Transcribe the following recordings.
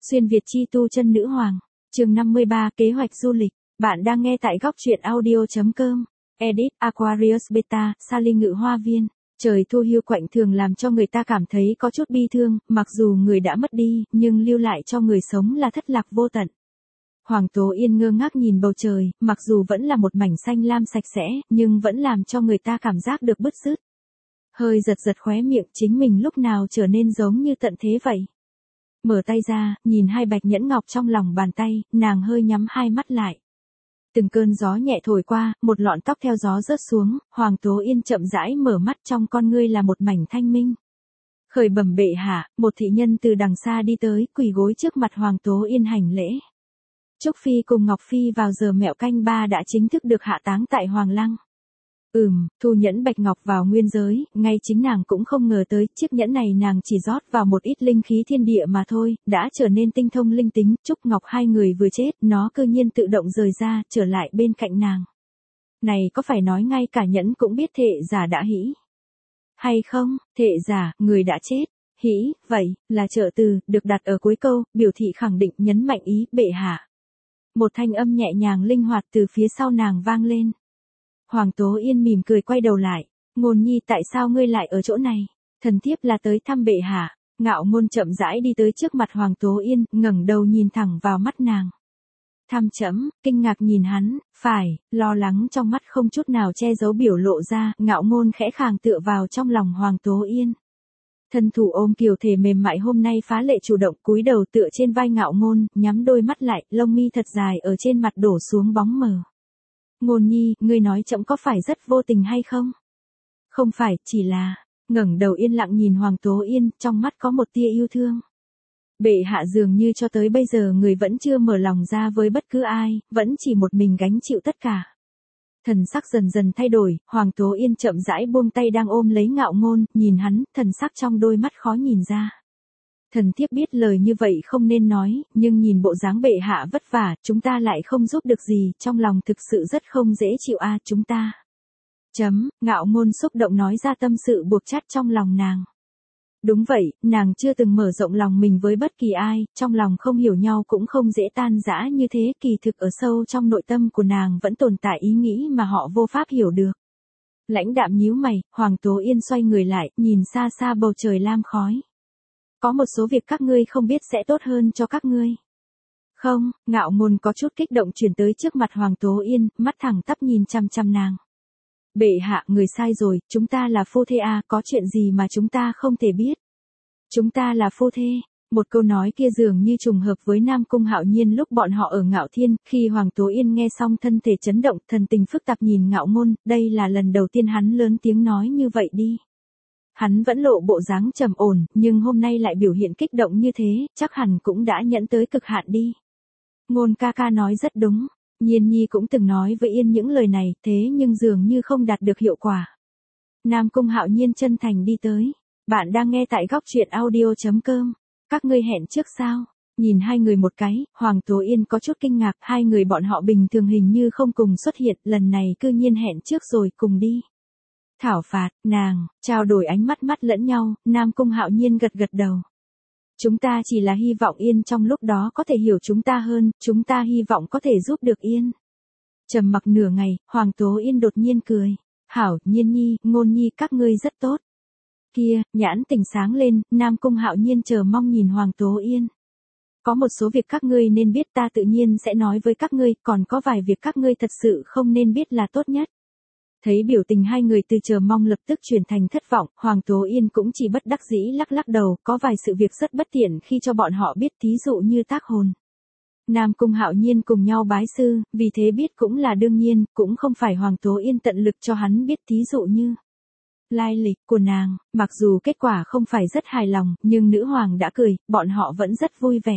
Xuyên Việt chi tu chân nữ hoàng. Chương 53 kế hoạch du lịch. Bạn đang nghe tại góc truyện audio.com. Edit Aquarius Beta, Sally Ngự Hoa Viên. Trời thu hiu quạnh thường làm cho người ta cảm thấy có chút bi thương, mặc dù người đã mất đi, nhưng lưu lại cho người sống là thất lạc vô tận. Hoàng Tố Yên ngơ ngác nhìn bầu trời, mặc dù vẫn là một mảnh xanh lam sạch sẽ, nhưng vẫn làm cho người ta cảm giác được bứt rứt. Hơi giật giật khóe miệng, chính mình lúc nào trở nên giống như tận thế vậy. Mở tay ra, nhìn hai bạch nhẫn ngọc trong lòng bàn tay, nàng hơi nhắm hai mắt lại. Từng cơn gió nhẹ thổi qua, một lọn tóc theo gió rớt xuống, Hoàng Tố Yên chậm rãi mở mắt, trong con ngươi là một mảnh thanh minh. Khởi bẩm bệ hạ, một thị nhân từ đằng xa đi tới, quỳ gối trước mặt Hoàng Tố Yên hành lễ. Trúc Phi cùng Ngọc Phi vào giờ mẹo canh ba đã chính thức được hạ táng tại Hoàng Lăng. Thu nhẫn bạch ngọc vào nguyên giới, ngay chính nàng cũng không ngờ tới, chiếc nhẫn này nàng chỉ rót vào một ít linh khí thiên địa mà thôi, đã trở nên tinh thông linh tính. Trúc Ngọc hai người vừa chết, nó cư nhiên tự động rời ra, trở lại bên cạnh nàng. Này có phải nói ngay cả nhẫn cũng biết thệ giả đã hĩ? Hay không, thệ giả, người đã chết. Hĩ, vậy, là trợ từ, được đặt ở cuối câu, biểu thị khẳng định, nhấn mạnh ý, bệ hạ. Một thanh âm nhẹ nhàng linh hoạt từ phía sau nàng vang lên. Hoàng Tố Yên mỉm cười quay đầu lại. Ngôn nhi, tại sao ngươi lại ở chỗ này? Thần thiếp là tới thăm bệ hạ. Ngạo Ngôn chậm rãi đi tới trước mặt Hoàng Tố Yên, ngẩng đầu nhìn thẳng vào mắt nàng. Thăm chấm, kinh ngạc nhìn hắn, phải, lo lắng trong mắt không chút nào che giấu biểu lộ ra. Ngạo Ngôn khẽ khàng tựa vào trong lòng Hoàng Tố Yên. Thân thủ ôm kiều thể mềm mại hôm nay phá lệ chủ động, cúi đầu tựa trên vai Ngạo Ngôn, nhắm đôi mắt lại, lông mi thật dài ở trên mặt đổ xuống bóng mờ. Ngôn nhi, ngươi nói chậm có phải rất vô tình hay không? Không phải, chỉ là, ngẩng đầu yên lặng nhìn Hoàng Tố Yên, trong mắt có một tia yêu thương. Bệ hạ dường như cho tới bây giờ người vẫn chưa mở lòng ra với bất cứ ai, vẫn chỉ một mình gánh chịu tất cả. Thần sắc dần dần thay đổi, Hoàng Tố Yên chậm rãi buông tay đang ôm lấy Ngạo Ngôn, nhìn hắn, thần sắc trong đôi mắt khó nhìn ra. Thần thiếp biết lời như vậy không nên nói, nhưng nhìn bộ dáng bệ hạ vất vả, chúng ta lại không giúp được gì, trong lòng thực sự rất không dễ chịu chúng ta. Ngạo Ngôn xúc động nói ra tâm sự buộc chát trong lòng nàng. Đúng vậy, nàng chưa từng mở rộng lòng mình với bất kỳ ai, trong lòng không hiểu nhau cũng không dễ tan rã như thế, kỳ thực ở sâu trong nội tâm của nàng vẫn tồn tại ý nghĩ mà họ vô pháp hiểu được. Lãnh đạm nhíu mày, Hoàng Tố Yên xoay người lại, nhìn xa xa bầu trời lam khói. Có một số việc các ngươi không biết sẽ tốt hơn cho các ngươi. Không, Ngạo Ngôn có chút kích động chuyển tới trước mặt Hoàng Tố Yên, mắt thẳng tắp nhìn chăm chăm nàng. Bệ hạ, người sai rồi, chúng ta là phu thê có chuyện gì mà chúng ta không thể biết. Chúng ta là phu thê. Một câu nói kia dường như trùng hợp với Nam Cung Hạo Nhiên lúc bọn họ ở Ngạo Thiên, khi Hoàng Tố Yên nghe xong thân thể chấn động, thần tình phức tạp nhìn Ngạo Ngôn, đây là lần đầu tiên hắn lớn tiếng nói như vậy đi. Hắn vẫn lộ bộ dáng trầm ổn, nhưng hôm nay lại biểu hiện kích động như thế, chắc hẳn cũng đã nhẫn tới cực hạn đi. Ngôn ca ca nói rất đúng, Nhiên Nhi cũng từng nói với Yên những lời này, thế nhưng dường như không đạt được hiệu quả. Nam Cung Hạo Nhiên chân thành đi tới. Bạn đang nghe tại góc truyện audio.com. Các ngươi hẹn trước sao? Nhìn hai người một cái, Hoàng Tố Yên có chút kinh ngạc, hai người bọn họ bình thường hình như không cùng xuất hiện, lần này cư nhiên hẹn trước rồi cùng đi. Thảo phạt, nàng, trao đổi ánh mắt lẫn nhau, Nam Cung Hạo Nhiên gật gật đầu. Chúng ta chỉ là hy vọng Yên trong lúc đó có thể hiểu chúng ta hơn, chúng ta hy vọng có thể giúp được Yên. Trầm mặc nửa ngày, Hoàng Tố Yên đột nhiên cười. Hảo, Nhiên Nhi, Ngôn Nhi các ngươi rất tốt. Kia, nhãn tình sáng lên, Nam Cung Hạo Nhiên chờ mong nhìn Hoàng Tố Yên. Có một số việc các ngươi nên biết ta tự nhiên sẽ nói với các ngươi, còn có vài việc các ngươi thật sự không nên biết là tốt nhất. Thấy biểu tình hai người từ chờ mong lập tức chuyển thành thất vọng, Hoàng Tố Yên cũng chỉ bất đắc dĩ lắc lắc đầu, có vài sự việc rất bất tiện khi cho bọn họ biết, thí dụ như tác hồn. Nam Cung Hạo Nhiên cùng nhau bái sư, vì thế biết cũng là đương nhiên, cũng không phải Hoàng Tố Yên tận lực cho hắn biết, thí dụ như lai lịch của nàng, mặc dù kết quả không phải rất hài lòng, nhưng nữ hoàng đã cười, bọn họ vẫn rất vui vẻ.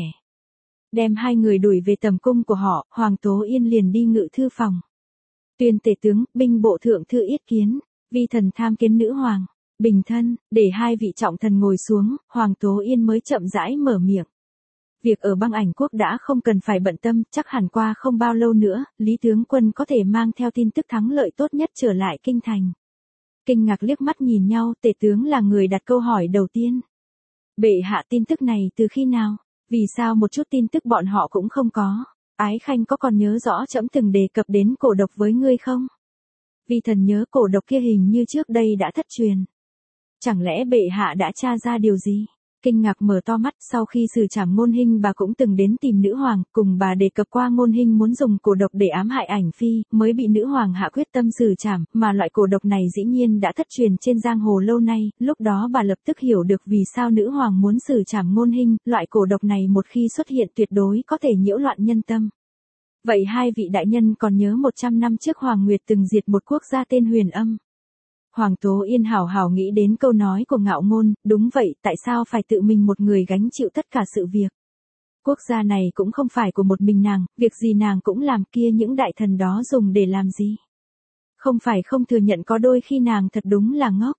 Đem hai người đuổi về tầm cung của họ, Hoàng Tố Yên liền đi ngự thư phòng. Tuyên tể tướng, binh bộ thượng thư yết kiến, vi thần tham kiến nữ hoàng, bình thân, để hai vị trọng thần ngồi xuống, Hoàng Tố Yên mới chậm rãi mở miệng. Việc ở băng ảnh quốc đã không cần phải bận tâm, chắc hẳn qua không bao lâu nữa, Lý tướng quân có thể mang theo tin tức thắng lợi tốt nhất trở lại kinh thành. Kinh ngạc liếc mắt nhìn nhau, tể tướng là người đặt câu hỏi đầu tiên. Bệ hạ tin tức này từ khi nào? Vì sao một chút tin tức bọn họ cũng không có? Ái Khanh có còn nhớ rõ trẫm từng đề cập đến cổ độc với ngươi không? Vi thần nhớ cổ độc kia hình như trước đây đã thất truyền. Chẳng lẽ bệ hạ đã tra ra điều gì? Kinh ngạc mở to mắt, sau khi xử trảm Ngôn Hinh bà cũng từng đến tìm nữ hoàng, cùng bà đề cập qua Ngôn Hinh muốn dùng cổ độc để ám hại ảnh phi, mới bị nữ hoàng hạ quyết tâm xử trảm, mà loại cổ độc này dĩ nhiên đã thất truyền trên giang hồ lâu nay, lúc đó bà lập tức hiểu được vì sao nữ hoàng muốn xử trảm Ngôn Hinh, loại cổ độc này một khi xuất hiện tuyệt đối có thể nhiễu loạn nhân tâm. Vậy hai vị đại nhân còn nhớ 100 năm trước Hoàng Nguyệt từng diệt một quốc gia tên Huyền Âm? Hoàng Tố Yên hào hào nghĩ đến câu nói của Ngạo Ngôn, đúng vậy, tại sao phải tự mình một người gánh chịu tất cả sự việc? Quốc gia này cũng không phải của một mình nàng, việc gì nàng cũng làm, kia những đại thần đó dùng để làm gì? Không phải không thừa nhận có đôi khi nàng thật đúng là ngốc.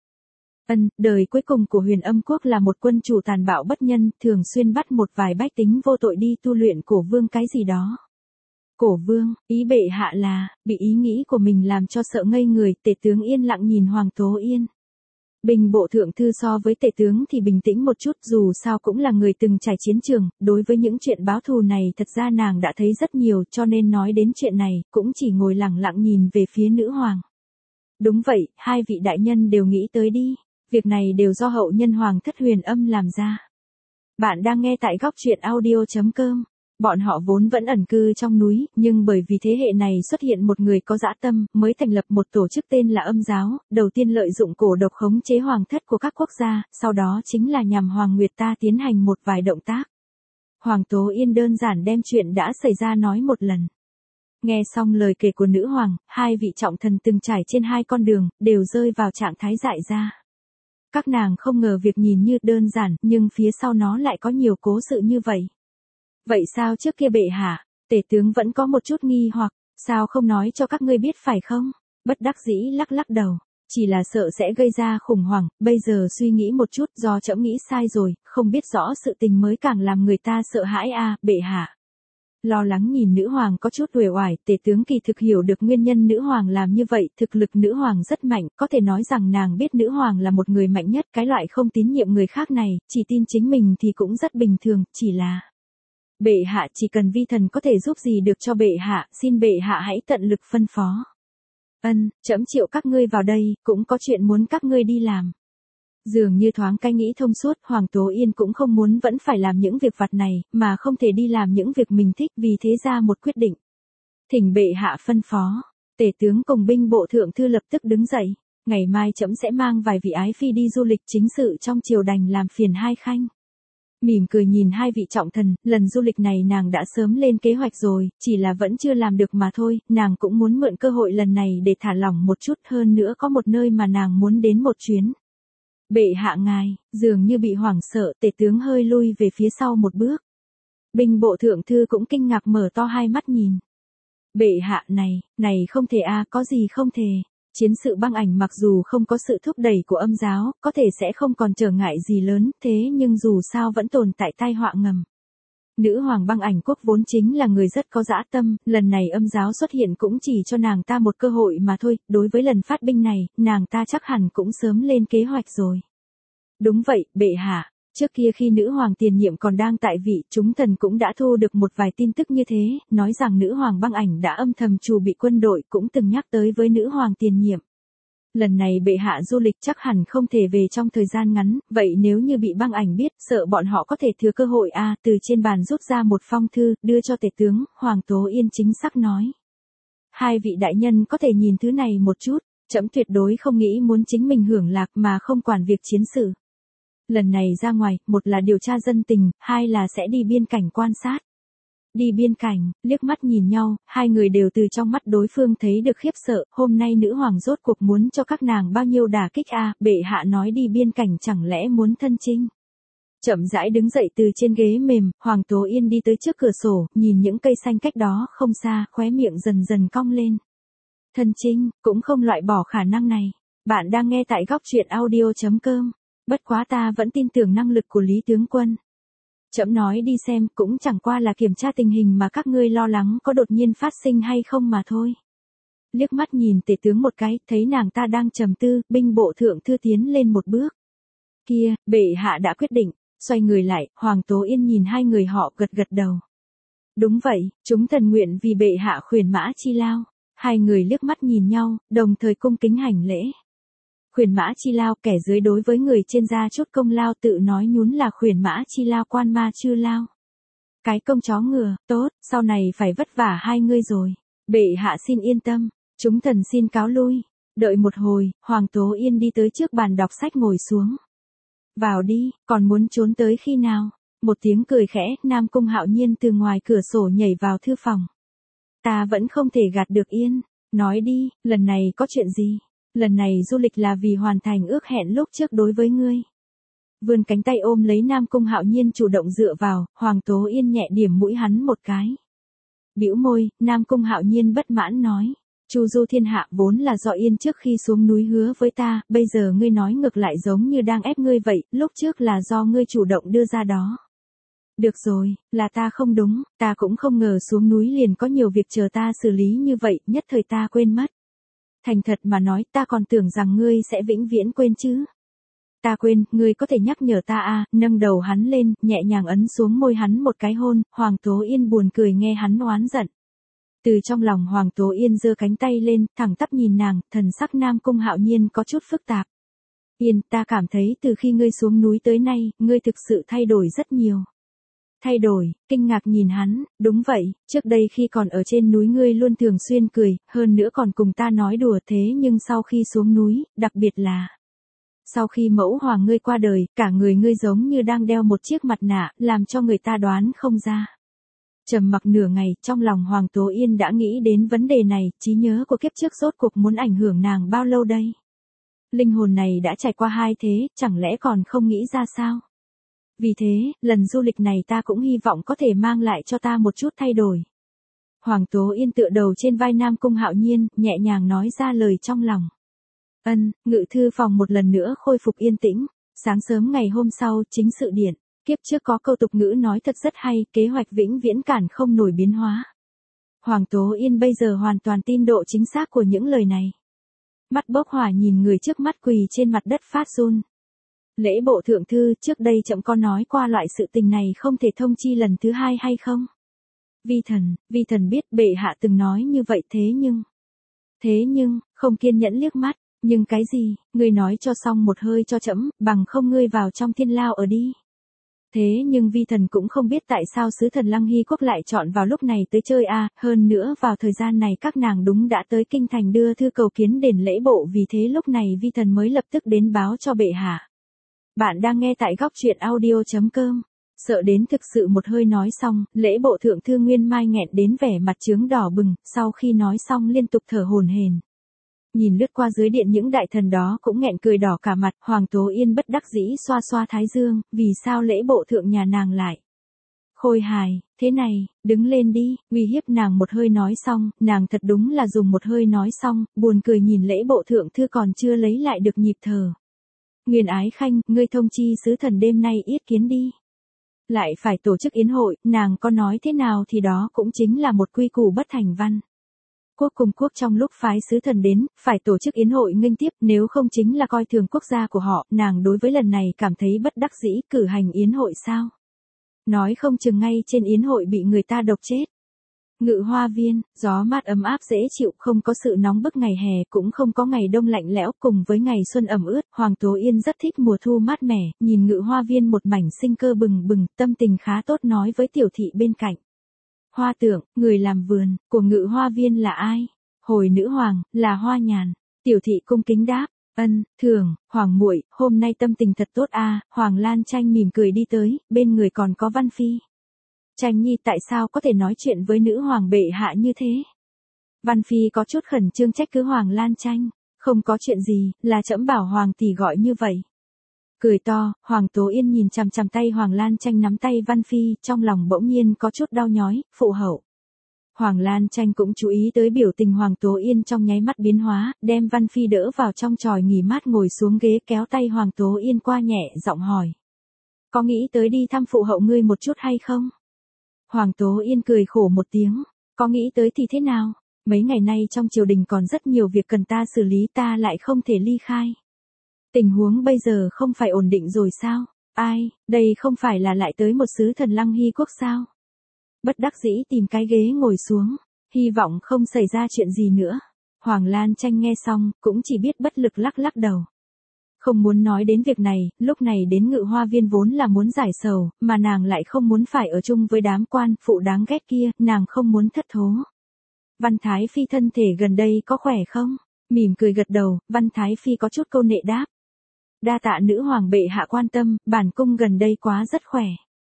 Đời cuối cùng của Huyền Âm quốc là một quân chủ tàn bạo bất nhân, thường xuyên bắt một vài bách tính vô tội đi tu luyện cổ vương cái gì đó. Cổ vương, ý bệ hạ là, bị ý nghĩ của mình làm cho sợ ngây người, tể tướng yên lặng nhìn Hoàng Tố Yên. Binh bộ thượng thư so với tể tướng thì bình tĩnh một chút, dù sao cũng là người từng trải chiến trường, đối với những chuyện báo thù này thật ra nàng đã thấy rất nhiều, cho nên nói đến chuyện này, cũng chỉ ngồi lặng lặng nhìn về phía nữ hoàng. Đúng vậy, hai vị đại nhân đều nghĩ tới đi, việc này đều do hậu nhân Hoàng thất Huyền Âm làm ra. Bạn đang nghe tại góc truyện audio.com. Bọn họ vốn vẫn ẩn cư trong núi, nhưng bởi vì thế hệ này xuất hiện một người có dã tâm, mới thành lập một tổ chức tên là Âm giáo, đầu tiên lợi dụng cổ độc khống chế hoàng thất của các quốc gia, sau đó chính là nhằm Hoàng Nguyệt ta tiến hành một vài động tác. Hoàng Tố Yên đơn giản đem chuyện đã xảy ra nói một lần. Nghe xong lời kể của nữ hoàng, hai vị trọng thần từng trải trên hai con đường, đều rơi vào trạng thái dại ra. Các nàng không ngờ việc nhìn như đơn giản, nhưng phía sau nó lại có nhiều cố sự như vậy. Vậy sao trước kia bệ hạ, tể tướng vẫn có một chút nghi hoặc, sao không nói cho các ngươi biết phải không? Bất đắc dĩ lắc lắc đầu, chỉ là sợ sẽ gây ra khủng hoảng, bây giờ suy nghĩ một chút do trẫm nghĩ sai rồi, không biết rõ sự tình mới càng làm người ta sợ hãi bệ hạ. Lo lắng nhìn nữ hoàng có chút uể oải, tể tướng kỳ thực hiểu được nguyên nhân nữ hoàng làm như vậy, thực lực nữ hoàng rất mạnh, có thể nói rằng nàng biết nữ hoàng là một người mạnh nhất, cái loại không tín nhiệm người khác này, chỉ tin chính mình thì cũng rất bình thường, chỉ là... Bệ hạ chỉ cần vi thần có thể giúp gì được cho bệ hạ, xin bệ hạ hãy tận lực phân phó. Trẫm triệu các ngươi vào đây, cũng có chuyện muốn các ngươi đi làm. Dường như thoáng cái nghĩ thông suốt, Hoàng Tố Yên cũng không muốn vẫn phải làm những việc vặt này, mà không thể đi làm những việc mình thích, vì thế ra một quyết định. Thỉnh bệ hạ phân phó, tể tướng cùng binh bộ thượng thư lập tức đứng dậy. Ngày mai trẫm sẽ mang vài vị ái phi đi du lịch chính sự trong triều đành làm phiền hai khanh. Mỉm cười nhìn hai vị trọng thần, lần du lịch này nàng đã sớm lên kế hoạch rồi, chỉ là vẫn chưa làm được mà thôi, nàng cũng muốn mượn cơ hội lần này để thả lỏng một chút, hơn nữa có một nơi mà nàng muốn đến một chuyến. Bệ hạ ngài, dường như bị hoảng sợ, tể tướng hơi lui về phía sau một bước. Binh bộ thượng thư cũng kinh ngạc mở to hai mắt nhìn. Bệ hạ này không thể có gì không thể. Chiến sự băng ảnh mặc dù không có sự thúc đẩy của Âm giáo, có thể sẽ không còn trở ngại gì lớn, thế nhưng dù sao vẫn tồn tại tai họa ngầm. Nữ hoàng băng ảnh quốc vốn chính là người rất có dã tâm, lần này Âm giáo xuất hiện cũng chỉ cho nàng ta một cơ hội mà thôi, đối với lần phát binh này, nàng ta chắc hẳn cũng sớm lên kế hoạch rồi. Đúng vậy, bệ hạ, trước kia khi nữ hoàng tiền nhiệm còn đang tại vị, chúng thần cũng đã thu được một vài tin tức như thế, nói rằng nữ hoàng băng ảnh đã âm thầm trù bị quân đội, cũng từng nhắc tới với nữ hoàng tiền nhiệm. Lần này bệ hạ du lịch chắc hẳn không thể về trong thời gian ngắn, vậy nếu như bị băng ảnh biết, sợ bọn họ có thể thừa cơ hội từ trên bàn rút ra một phong thư, đưa cho tể tướng, Hoàng Tố Yên chính xác nói. Hai vị đại nhân có thể nhìn thứ này một chút, trẫm tuyệt đối không nghĩ muốn chính mình hưởng lạc mà không quản việc chiến sự. Lần này ra ngoài, một là điều tra dân tình, hai là sẽ đi biên cảnh quan sát. Đi biên cảnh, liếc mắt nhìn nhau, hai người đều từ trong mắt đối phương thấy được khiếp sợ, hôm nay nữ hoàng rốt cuộc muốn cho các nàng bao nhiêu đả kích bệ hạ nói đi biên cảnh chẳng lẽ muốn thân chinh. Chậm rãi đứng dậy từ trên ghế mềm, Hoàng Tố Yên đi tới trước cửa sổ, nhìn những cây xanh cách đó không xa, khóe miệng dần dần cong lên. Thân chinh, cũng không loại bỏ khả năng này. Bạn đang nghe tại góc truyện audio.com. Bất quá ta vẫn tin tưởng năng lực của Lý tướng quân. Trẫm nói đi xem, cũng chẳng qua là kiểm tra tình hình mà các ngươi lo lắng có đột nhiên phát sinh hay không mà thôi. Liếc mắt nhìn tể tướng một cái, thấy nàng ta đang trầm tư, binh bộ thượng thư tiến lên một bước. Kia, bệ hạ đã quyết định, Xoay người lại, Hoàng Tố Yên nhìn hai người họ gật gật đầu. Đúng vậy, chúng thần nguyện vì bệ hạ khuyển mã chi lao. Hai người liếc mắt nhìn nhau, đồng thời cung kính hành lễ. Khuyển mã chi lao, kẻ dưới đối với người trên ra chút công lao, tự nói nhún là khuyển mã chi lao quan ma chư lao. Cái công chó ngựa, tốt, sau này phải vất vả hai ngươi rồi. Bệ hạ xin yên tâm, chúng thần xin cáo lui. Đợi một hồi, Hoàng Tố Yên đi tới trước bàn đọc sách ngồi xuống. Vào đi, còn muốn trốn tới khi nào? Một tiếng cười khẽ, Nam Cung Hạo Nhiên từ ngoài cửa sổ nhảy vào thư phòng. Ta vẫn không thể gạt được Yên. Nói đi, lần này có chuyện gì? Lần này du lịch là vì hoàn thành ước hẹn lúc trước đối với ngươi. Vươn cánh tay ôm lấy Nam Cung Hạo Nhiên chủ động dựa vào, Hoàng Tố Yên nhẹ điểm mũi hắn một cái. Bĩu môi, Nam Cung Hạo Nhiên bất mãn nói. Chu du thiên hạ vốn là do Yên trước khi xuống núi hứa với ta, bây giờ ngươi nói ngược lại giống như đang ép ngươi vậy, lúc trước là do ngươi chủ động đưa ra đó. Được rồi, là ta không đúng, ta cũng không ngờ xuống núi liền có nhiều việc chờ ta xử lý như vậy, nhất thời ta quên mất. Thành thật mà nói, ta còn tưởng rằng ngươi sẽ vĩnh viễn quên chứ. Ta quên, ngươi có thể nhắc nhở ta à, nâng đầu hắn lên, nhẹ nhàng ấn xuống môi hắn một cái hôn, Hoàng Tố Yên buồn cười nghe hắn oán giận. Từ trong lòng Hoàng Tố Yên giơ cánh tay lên, thẳng tắp nhìn nàng, thần sắc Nam Cung Hạo Nhiên có chút phức tạp. Yên, ta cảm thấy từ khi ngươi xuống núi tới nay, ngươi thực sự thay đổi rất nhiều. Thay đổi, kinh ngạc nhìn hắn, đúng vậy, trước đây khi còn ở trên núi ngươi luôn thường xuyên cười, hơn nữa còn cùng ta nói đùa thế nhưng sau khi xuống núi, đặc biệt là sau khi mẫu hoàng ngươi qua đời, cả người ngươi giống như đang đeo một chiếc mặt nạ, làm cho người ta đoán không ra. Trầm mặc nửa ngày, trong lòng Hoàng Tố Yên đã nghĩ đến vấn đề này, trí nhớ của kiếp trước rốt cuộc muốn ảnh hưởng nàng bao lâu đây? Linh hồn này đã trải qua hai thế, chẳng lẽ còn không nghĩ ra sao? Vì thế, lần du lịch này ta cũng hy vọng có thể mang lại cho ta một chút thay đổi. Hoàng Tố Yên tựa đầu trên vai Nam Cung Hạo Nhiên, nhẹ nhàng nói ra lời trong lòng. Ngự thư phòng một lần nữa khôi phục yên tĩnh. Sáng sớm ngày hôm sau, chính sự điện. Kiếp trước có câu tục ngữ nói thật rất hay, kế hoạch vĩnh viễn cản không nổi biến hóa. Hoàng Tố Yên bây giờ hoàn toàn tin độ chính xác của những lời này. Mắt bốc hỏa nhìn người trước mắt quỳ trên mặt đất phát run. Lễ bộ thượng thư, trước đây trẫm có nói qua loại sự tình này không thể thông chi lần thứ hai hay không? Vi thần biết bệ hạ từng nói như vậy thế nhưng, không kiên nhẫn liếc mắt, nhưng cái gì, ngươi nói cho xong một hơi cho trẫm, bằng không ngươi vào trong thiên lao ở đi. Thế nhưng vi thần cũng không biết tại sao sứ thần Lăng Hy Quốc lại chọn vào lúc này tới chơi à, hơn nữa vào thời gian này các nàng đúng đã tới kinh thành đưa thư cầu kiến đền lễ bộ, vì thế lúc này vi thần mới lập tức đến báo cho bệ hạ. Bạn đang nghe tại góc truyện audio.com. Sợ đến thực sự một hơi nói xong, lễ bộ thượng thư Nguyên Mai nghẹn đến vẻ mặt chướng đỏ bừng, sau khi nói xong liên tục thở hổn hển. Nhìn lướt qua dưới điện những đại thần đó cũng nghẹn cười đỏ cả mặt, Hoàng Tố Yên bất đắc dĩ xoa xoa thái dương, vì sao lễ bộ thượng nhà nàng lại khôi hài, thế này, đứng lên đi, uy hiếp nàng một hơi nói xong, nàng thật đúng là dùng một hơi nói xong, buồn cười nhìn lễ bộ thượng thư còn chưa lấy lại được nhịp thở. Nguyên Ái Khanh, ngươi thông chi sứ thần đêm nay yết kiến đi. Lại phải tổ chức yến hội, nàng có nói thế nào thì đó cũng chính là một quy củ bất thành văn. Quốc cùng quốc trong lúc phái sứ thần đến, phải tổ chức yến hội nghênh tiếp, nếu không chính là coi thường quốc gia của họ, nàng đối với lần này cảm thấy bất đắc dĩ, cử hành yến hội sao? Nói không chừng ngay trên yến hội bị người ta độc chết. Ngự hoa viên, gió mát ấm áp dễ chịu, không có sự nóng bức ngày hè, cũng không có ngày đông lạnh lẽo, cùng với ngày xuân ẩm ướt, Hoàng Tố Yên rất thích mùa thu mát mẻ, nhìn ngự hoa viên một mảnh sinh cơ bừng bừng, tâm tình khá tốt nói với tiểu thị bên cạnh. Hoa Tượng, người làm vườn của ngự hoa viên là ai? Hồi nữ hoàng, là Hoa Nhàn. Tiểu thị cung kính đáp, thường, hoàng muội, hôm nay tâm tình thật tốt a. Hoàng Lan Tranh mỉm cười đi tới, bên người còn có Văn Phi. Tranh nhi tại sao có thể nói chuyện với nữ hoàng bệ hạ như thế? Văn Phi có chút khẩn trương trách cứ Hoàng Lan Tranh, không có chuyện gì, là trẫm bảo hoàng tỷ gọi như vậy. Cười to, Hoàng Tố Yên nhìn chằm chằm tay Hoàng Lan Tranh nắm tay Văn Phi, trong lòng bỗng nhiên có chút đau nhói, phụ hậu. Hoàng Lan Tranh cũng chú ý tới biểu tình Hoàng Tố Yên trong nháy mắt biến hóa, đem Văn Phi đỡ vào trong chòi nghỉ mát ngồi xuống ghế kéo tay Hoàng Tố Yên qua nhẹ giọng hỏi. Có nghĩ tới đi thăm phụ hậu ngươi một chút hay không? Hoàng Tố Yên cười khổ một tiếng, có nghĩ tới thì thế nào? Mấy ngày nay trong triều đình còn rất nhiều việc cần ta xử lý, ta lại không thể ly khai. Tình huống bây giờ không phải ổn định rồi sao? Ai, đây không phải là lại tới một sứ thần Lăng Hy quốc sao? Bất đắc dĩ tìm cái ghế ngồi xuống, hy vọng không xảy ra chuyện gì nữa. Hoàng Lan Tranh nghe xong, cũng chỉ biết bất lực lắc lắc đầu. Không muốn nói đến việc này, lúc này đến Ngự Hoa Viên vốn là muốn giải sầu, mà nàng lại không muốn phải ở chung với đám quan phụ đáng ghét kia, nàng không muốn thất thố. Văn Thái Phi thân thể gần đây có khỏe không? Mỉm cười gật đầu, Văn Thái Phi có chút câu nệ đáp. Đa tạ nữ hoàng bệ hạ quan tâm, bản cung gần đây quá rất khỏe.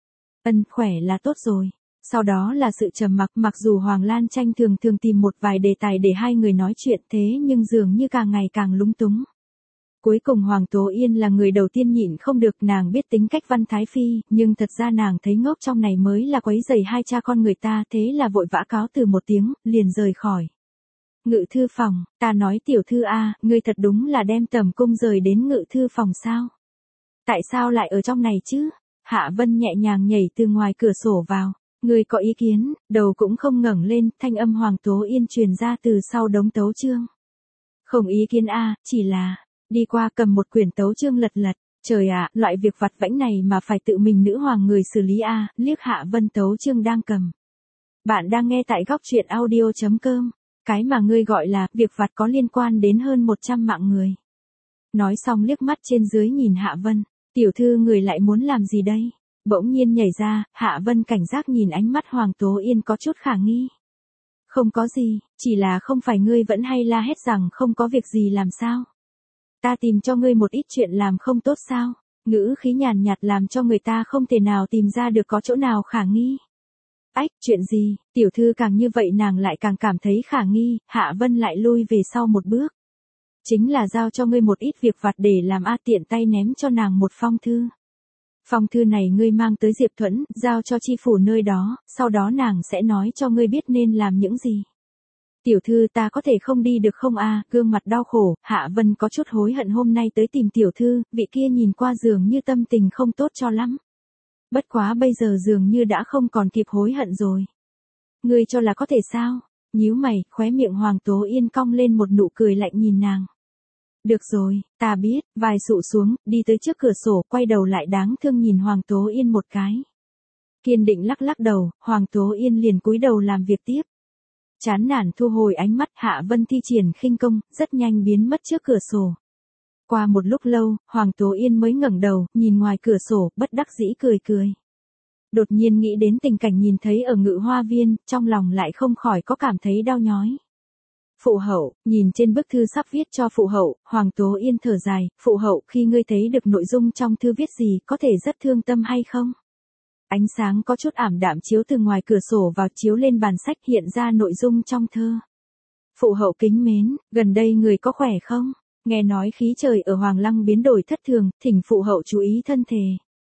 Khỏe là tốt rồi. Sau đó là sự trầm mặc, mặc dù Hoàng Lan Tranh thường tìm một vài đề tài để hai người nói chuyện thế nhưng dường như càng ngày càng lúng túng. Cuối cùng Hoàng Tố Yên là người đầu tiên nhịn không được, nàng biết tính cách Văn Thái Phi, nhưng thật ra nàng thấy ngốc trong này mới là quấy rầy hai cha con người ta, thế là vội vã cáo từ một tiếng, liền rời khỏi. Ngự thư phòng, ta nói tiểu thư a, ngươi thật đúng là đem tẩm cung rời đến ngự thư phòng sao? Tại sao lại ở trong này chứ? Hạ Vân nhẹ nhàng nhảy từ ngoài cửa sổ vào. Ngươi có ý kiến? Đầu cũng không ngẩng lên, thanh âm Hoàng Tố Yên truyền ra từ sau đống tấu chương. Không ý kiến a, chỉ là đi qua cầm một quyển tấu chương lật lật. Trời ạ, loại việc vặt vãnh này mà phải tự mình nữ hoàng người xử lý a, liếc Hạ Vân tấu chương đang cầm. Bạn đang nghe tại góc truyện audio.com. Cái mà ngươi gọi là việc vặt có liên quan đến hơn 100 mạng người. Nói xong liếc mắt trên dưới nhìn Hạ Vân, tiểu thư người lại muốn làm gì đây? Bỗng nhiên nhảy ra, Hạ Vân cảnh giác nhìn ánh mắt Hoàng Tố Yên có chút khả nghi. Không có gì, chỉ là không phải ngươi vẫn hay la hét rằng không có việc gì làm sao? Ta tìm cho ngươi một ít chuyện làm không tốt sao? Ngữ khí nhàn nhạt làm cho người ta không thể nào tìm ra được có chỗ nào khả nghi. Ách, chuyện gì? Tiểu thư càng như vậy nàng lại càng cảm thấy khả nghi, Hạ Vân lại lui về sau một bước. Chính là giao cho ngươi một ít việc vặt để làm tiện tay ném cho nàng một phong thư. Phong thư này ngươi mang tới Diệp Thuẫn, giao cho chi phủ nơi đó, sau đó nàng sẽ nói cho ngươi biết nên làm những gì. Tiểu thư ta có thể không đi được không gương mặt đau khổ, Hạ Vân có chút hối hận hôm nay tới tìm tiểu thư, vị kia nhìn qua dường như tâm tình không tốt cho lắm. Bất quá bây giờ dường như đã không còn kịp hối hận rồi. Ngươi cho là có thể sao? Nhíu mày, khóe miệng Hoàng Tố Yên cong lên một nụ cười lạnh nhìn nàng. Được rồi, ta biết, vai sụ xuống, đi tới trước cửa sổ, quay đầu lại đáng thương nhìn Hoàng Tố Yên một cái. Kiên định lắc lắc đầu, Hoàng Tố Yên liền cúi đầu làm việc tiếp. Chán nản thu hồi ánh mắt, Hạ Vân thi triển khinh công, rất nhanh biến mất trước cửa sổ. Qua một lúc lâu, Hoàng Tố Yên mới ngẩng đầu, nhìn ngoài cửa sổ, bất đắc dĩ cười cười. Đột nhiên nghĩ đến tình cảnh nhìn thấy ở Ngự Hoa Viên, trong lòng lại không khỏi có cảm thấy đau nhói. Phụ hậu, nhìn trên bức thư sắp viết cho phụ hậu, Hoàng Tố Yên thở dài, phụ hậu khi ngươi thấy được nội dung trong thư viết gì có thể rất thương tâm hay không? Ánh sáng có chút ảm đạm chiếu từ ngoài cửa sổ vào chiếu lên bàn sách hiện ra nội dung trong thơ. Phụ hậu kính mến, gần đây người có khỏe không? Nghe nói khí trời ở Hoàng Lăng biến đổi thất thường, thỉnh phụ hậu chú ý thân thể.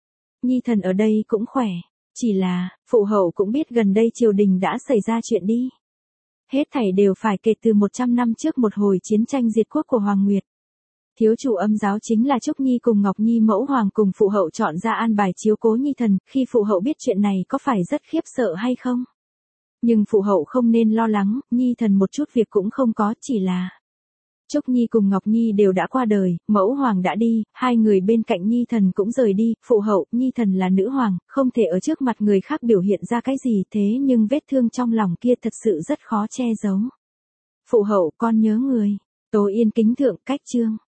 Nhi thần ở đây cũng khỏe, chỉ là, phụ hậu cũng biết gần đây triều đình đã xảy ra chuyện đi. Hết thảy đều phải kể từ 100 năm trước một hồi chiến tranh diệt quốc của Hoàng Nguyệt. Thiếu chủ Âm giáo chính là Trúc Nhi cùng Ngọc Nhi mẫu hoàng cùng phụ hậu chọn ra an bài chiếu cố Nhi thần, khi phụ hậu biết chuyện này có phải rất khiếp sợ hay không? Nhưng phụ hậu không nên lo lắng, Nhi thần một chút việc cũng không có, chỉ là Trúc Nhi cùng Ngọc Nhi đều đã qua đời, mẫu hoàng đã đi, hai người bên cạnh Nhi thần cũng rời đi, phụ hậu, Nhi thần là nữ hoàng, không thể ở trước mặt người khác biểu hiện ra cái gì thế nhưng vết thương trong lòng kia thật sự rất khó che giấu. Phụ hậu, con nhớ người. Tố Yên kính thượng cách chương.